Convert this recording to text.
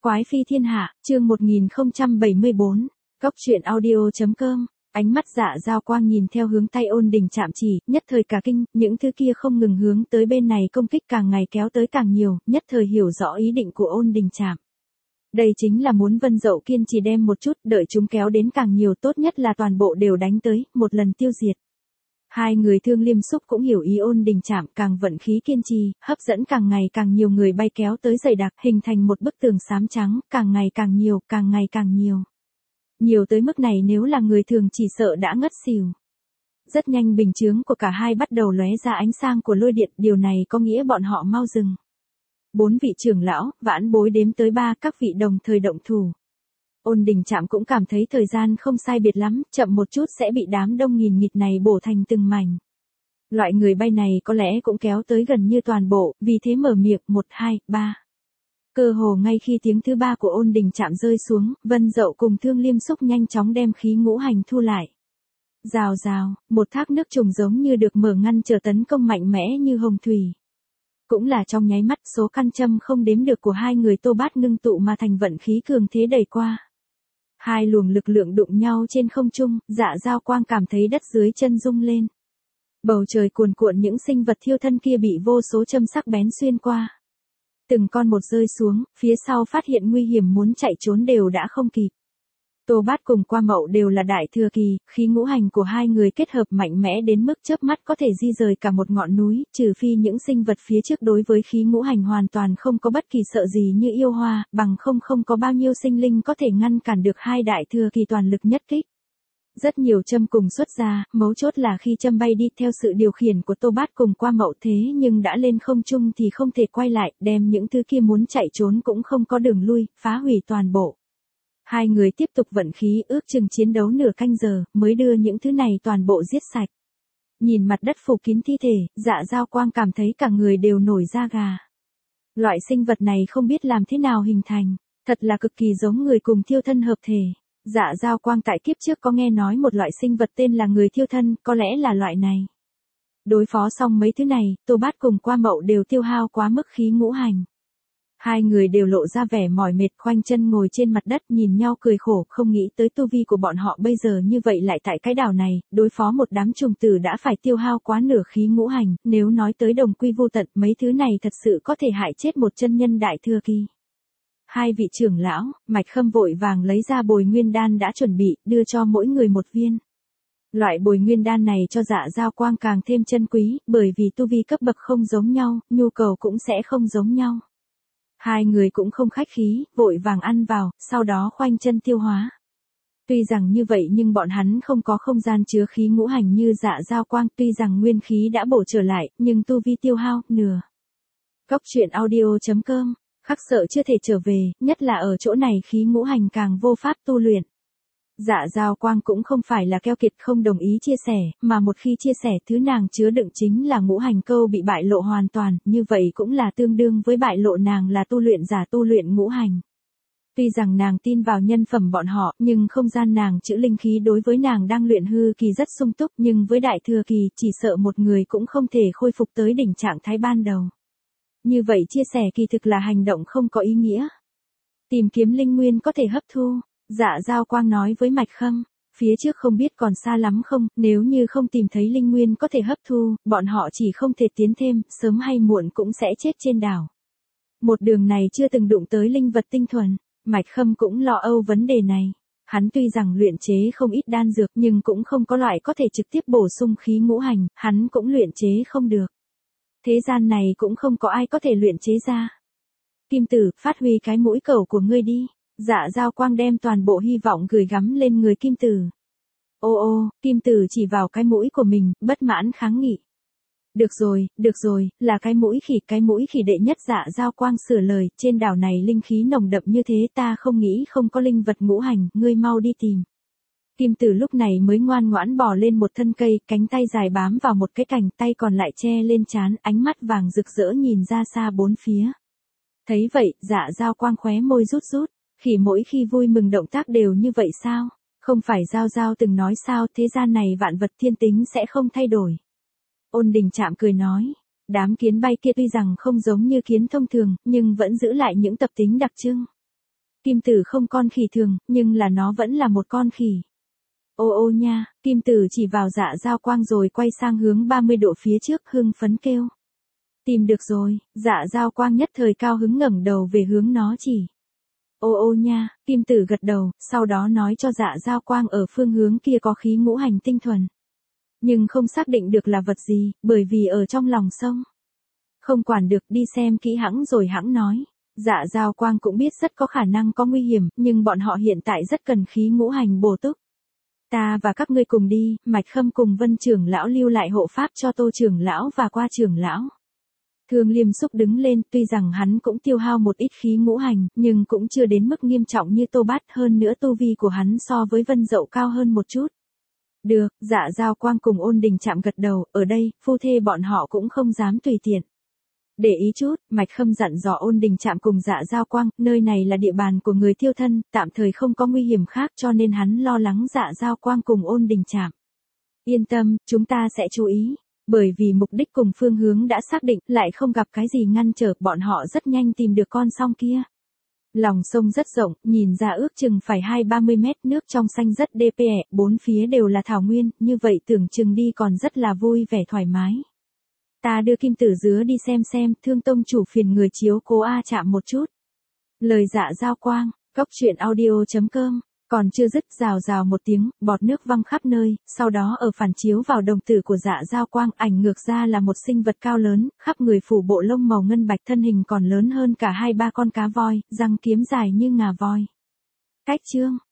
Quái phi thiên hạ, chương 1074, Cóc truyện audio.com. Ánh mắt Dạ Dao Quang nhìn theo hướng tay Ôn Đình chạm chỉ, nhất thời cả kinh, những thứ kia không ngừng hướng tới bên này công kích càng ngày kéo tới càng nhiều, nhất thời hiểu rõ ý định của Ôn Đình chạm. Đây chính là muốn Vân Dậu kiên trì đem một chút, đợi chúng kéo đến càng nhiều, tốt nhất là toàn bộ đều đánh tới, một lần tiêu diệt. Hai người Thương Liêm Xúc cũng hiểu ý Ôn Đình chạm, càng vận khí kiên trì, hấp dẫn càng ngày càng nhiều người bay kéo tới dày đặc, hình thành một bức tường xám trắng, càng ngày càng nhiều, càng ngày càng nhiều. Nhiều tới mức này nếu là người thường chỉ sợ đã ngất xỉu. Rất nhanh bình chướng của cả hai bắt đầu lóe ra ánh sáng của lôi điện, điều này có nghĩa bọn họ mau dừng. 4 vị trưởng lão, vãn bối đếm tới 3, các vị đồng thời động thủ. Ôn Đình chạm cũng cảm thấy thời gian không sai biệt lắm, chậm một chút sẽ bị đám đông nghìn nghịt này bổ thành từng mảnh. Loại người bay này có lẽ cũng kéo tới gần như toàn bộ, vì thế mở miệng 1, 2, 3. Cơ hồ ngay khi tiếng thứ 3 của Ôn Đình chạm rơi xuống, Vân Dậu cùng Thương Liêm Xúc nhanh chóng đem khí ngũ hành thu lại. Rào rào, một thác nước trùng giống như được mở ngăn trở tấn công mạnh mẽ như hồng thủy. Cũng là trong nháy mắt, số căn châm không đếm được của hai người Tô Bát ngưng tụ mà thành vận khí cường thế đẩy qua. Hai luồng lực lượng đụng nhau trên không trung, Dạ Dao Quang cảm thấy đất dưới chân rung lên. Bầu trời cuồn cuộn, những sinh vật thiêu thân kia bị vô số châm sắc bén xuyên qua. Từng con một rơi xuống, phía sau phát hiện nguy hiểm muốn chạy trốn đều đã không kịp. Tô Bát cùng Qua Mậu đều là đại thừa kỳ, khí ngũ hành của hai người kết hợp mạnh mẽ đến mức chớp mắt có thể di rời cả một ngọn núi, trừ phi những sinh vật phía trước đối với khí ngũ hành hoàn toàn không có bất kỳ sợ gì như yêu hoa, bằng không có bao nhiêu sinh linh có thể ngăn cản được hai đại thừa kỳ toàn lực nhất kích. Rất nhiều châm cùng xuất ra, mấu chốt là khi châm bay đi theo sự điều khiển của Tô Bát cùng Qua Mậu, thế nhưng đã lên không trung thì không thể quay lại, đem những thứ kia muốn chạy trốn cũng không có đường lui, phá hủy toàn bộ. Hai người tiếp tục vận khí, ước chừng chiến đấu nửa canh giờ, mới đưa những thứ này toàn bộ giết sạch. Nhìn mặt đất phủ kín thi thể, Dạ Dao Quang cảm thấy cả người đều nổi da gà. Loại sinh vật này không biết làm thế nào hình thành, thật là cực kỳ giống người cùng thiêu thân hợp thể. Dạ Dao Quang tại kiếp trước có nghe nói một loại sinh vật tên là người thiêu thân, có lẽ là loại này. Đối phó xong mấy thứ này, Tô Bát cùng Qua Mậu đều tiêu hao quá mức khí ngũ hành. Hai người đều lộ ra vẻ mỏi mệt, khoanh chân ngồi trên mặt đất nhìn nhau cười khổ, không nghĩ tới tu vi của bọn họ bây giờ như vậy, lại tại cái đảo này, đối phó một đám trùng tử đã phải tiêu hao quá nửa khí ngũ hành, nếu nói tới đồng quy vô tận, mấy thứ này thật sự có thể hại chết một chân nhân đại thừa kỳ. Hai vị trưởng lão, Mạch Khâm vội vàng lấy ra bồi nguyên đan đã chuẩn bị, đưa cho mỗi người một viên. Loại bồi nguyên đan này cho Dạ Dao Quang càng thêm chân quý, bởi vì tu vi cấp bậc không giống nhau, nhu cầu cũng sẽ không giống nhau. Hai người cũng không khách khí, vội vàng ăn vào, sau đó khoanh chân tiêu hóa. Tuy rằng như vậy nhưng bọn hắn không có không gian chứa khí ngũ hành như Dạ Dao Quang, tuy rằng nguyên khí đã bổ trở lại, nhưng tu vi tiêu hao, nửa. Cóc truyện audio.com, khắc sợ chưa thể trở về, nhất là ở chỗ này khí ngũ hành càng vô pháp tu luyện. Dạ Dao Quang cũng không phải là keo kiệt không đồng ý chia sẻ, mà một khi chia sẻ thứ nàng chứa đựng chính là ngũ hành câu bị bại lộ hoàn toàn, như vậy cũng là tương đương với bại lộ nàng là tu luyện giả tu luyện ngũ hành. Tuy rằng nàng tin vào nhân phẩm bọn họ, nhưng không gian nàng chữ linh khí đối với nàng đang luyện hư kỳ rất sung túc, nhưng với đại thừa kỳ chỉ sợ một người cũng không thể khôi phục tới đỉnh trạng thái ban đầu. Như vậy chia sẻ kỳ thực là hành động không có ý nghĩa. Tìm kiếm linh nguyên có thể hấp thu. Dạ Dao Quang nói với Mạch Khâm, phía trước không biết còn xa lắm không, nếu như không tìm thấy linh nguyên có thể hấp thu, bọn họ chỉ không thể tiến thêm, sớm hay muộn cũng sẽ chết trên đảo. Một đường này chưa từng đụng tới linh vật tinh thuần, Mạch Khâm cũng lo âu vấn đề này. Hắn tuy rằng luyện chế không ít đan dược nhưng cũng không có loại có thể trực tiếp bổ sung khí ngũ hành, hắn cũng luyện chế không được. Thế gian này cũng không có ai có thể luyện chế ra. Kim Tử, phát huy cái mũi cẩu của ngươi đi. Dạ Dao Quang đem toàn bộ hy vọng gửi gắm lên người Kim Tử. Ô, Kim Tử chỉ vào cái mũi của mình, bất mãn kháng nghị. Được rồi, là cái mũi khỉ đệ nhất. Dạ Dao Quang sửa lời, trên đảo này linh khí nồng đậm như thế, ta không nghĩ không có linh vật ngũ hành, ngươi mau đi tìm. Kim Tử lúc này mới ngoan ngoãn bò lên một thân cây, cánh tay dài bám vào một cái cành, tay còn lại che lên trán, ánh mắt vàng rực rỡ nhìn ra xa bốn phía. Thấy vậy, Dạ Dao Quang khóe môi rút rút. Khỉ mỗi khi vui mừng động tác đều như vậy sao? Không phải Giao Giao từng nói sao, thế gian này vạn vật thiên tính sẽ không thay đổi. Ôn Đình chạm cười nói, đám kiến bay kia tuy rằng không giống như kiến thông thường, nhưng vẫn giữ lại những tập tính đặc trưng. Kim Tử không con khỉ thường, nhưng là nó vẫn là một con khỉ. Ô ô nha, Kim Tử chỉ vào Dạ Giao Quang rồi quay sang hướng 30 độ phía trước hưng phấn kêu. Tìm được rồi, Dạ Giao Quang nhất thời cao hứng ngẩng đầu về hướng nó chỉ. Ô ô nha, Kim Tử gật đầu, sau đó nói cho Dạ Giao Quang ở phương hướng kia có khí ngũ hành tinh thuần. Nhưng không xác định được là vật gì, bởi vì ở trong lòng sông. Không quản được, đi xem kỹ hãng rồi hãng nói. Dạ Giao Quang cũng biết rất có khả năng có nguy hiểm, nhưng bọn họ hiện tại rất cần khí ngũ hành bổ túc. Ta và các ngươi cùng đi, Mạch Khâm cùng Vân trưởng lão lưu lại hộ pháp cho Tô trưởng lão và Qua trưởng lão. Thương Liêm Xúc đứng lên, tuy rằng hắn cũng tiêu hao một ít khí ngũ hành, nhưng cũng chưa đến mức nghiêm trọng như Tô Bát, hơn nữa tu vi của hắn so với Vân Dậu cao hơn một chút. Được, Dạ Giao Quang cùng Ôn Đình Trạm gật đầu, ở đây, phu thê bọn họ cũng không dám tùy tiện. Để ý chút, Mạch Khâm dặn dò Ôn Đình Trạm cùng Dạ Giao Quang, nơi này là địa bàn của người tiêu thân, tạm thời không có nguy hiểm khác cho nên hắn lo lắng Dạ Giao Quang cùng Ôn Đình Trạm. Yên tâm, chúng ta sẽ chú ý. Bởi vì mục đích cùng phương hướng đã xác định, lại không gặp cái gì ngăn trở, bọn họ rất nhanh tìm được con song kia. Lòng sông rất rộng, nhìn ra ước chừng phải 20-30 mét, nước trong xanh rất đẹp, bốn phía đều là thảo nguyên, như vậy tưởng chừng đi còn rất là vui vẻ thoải mái. Ta đưa Kim Tử Dứa đi xem, Thương tông chủ phiền người chiếu cố A Trạm một chút. Lời Dạ Giao Quang, cốc truyện audio.com, còn chưa dứt rào rào một tiếng, bọt nước văng khắp nơi, sau đó ở phản chiếu vào đồng tử của Dạ Giao Quang, ảnh ngược ra là một sinh vật cao lớn, khắp người phủ bộ lông màu ngân bạch, thân hình còn lớn hơn cả 2-3 con cá voi, răng kiếm dài như ngà voi. Cách chương